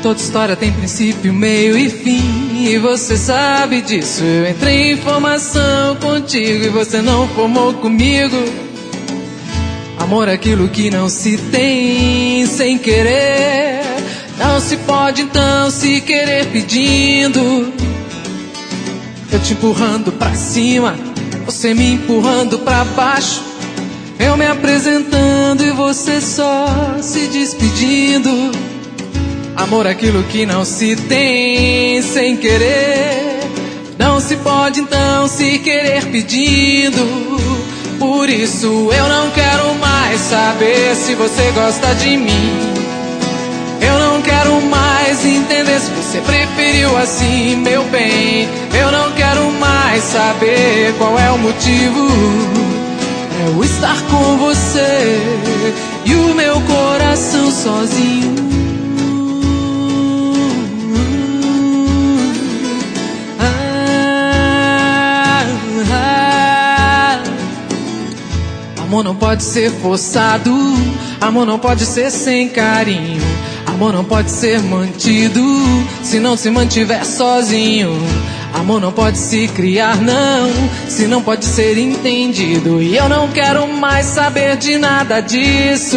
Toda história tem princípio, meio e fim, e você sabe disso. Eu entrei em formação contigo e você não formou comigo. Amor é aquilo que não se tem sem querer. Não se pode então se querer pedindo. Eu te empurrando pra cima, você me empurrando pra baixo. Eu me apresentando e você só se despedindo. Amor é aquilo que não se tem sem querer. Não se pode então se querer pedindo. Por isso eu não quero mais saber se você gosta de mim. Eu não quero mais entender se você preferiu assim, meu bem. Eu não quero mais saber qual é o motivo. Eu estar com você e o meu coração sozinho. Amor não pode ser forçado, amor não pode ser sem carinho. Amor não pode ser mantido se não se mantiver sozinho. Amor não pode se criar, não, se não pode ser entendido. E eu não quero mais saber de nada disso.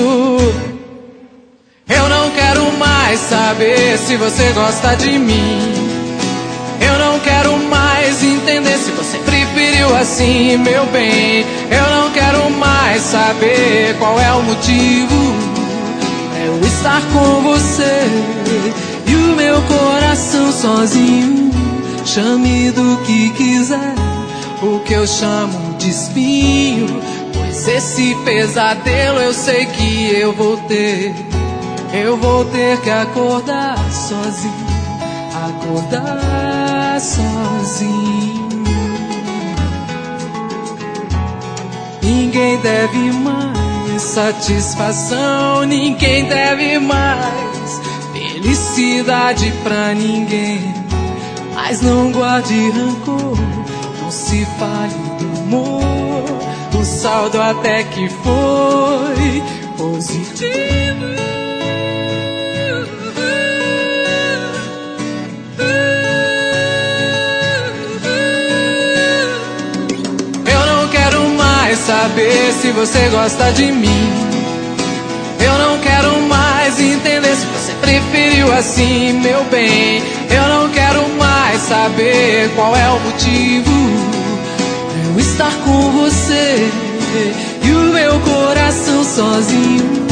Eu não quero mais saber se você gosta de mim. Eu não quero mais entender se você preferiu assim, meu bem. Eu não quero mais saber qual é o motivo pra eu estar com você e o meu coração sozinho. Chame do que quiser, o que eu chamo de espinho, pois esse pesadelo eu sei que eu vou ter. Eu vou ter que acordar sozinho, acordar sozinho. Ninguém deve mais satisfação, ninguém deve mais felicidade pra ninguém. Mas não guarde rancor, não se fale do amor. O saldo até que foi positivo. Saber se você gosta de mim. Eu não quero mais entender se você preferiu assim, meu bem. Eu não quero mais saber qual é o motivo pra eu estar com você e o meu coração sozinho.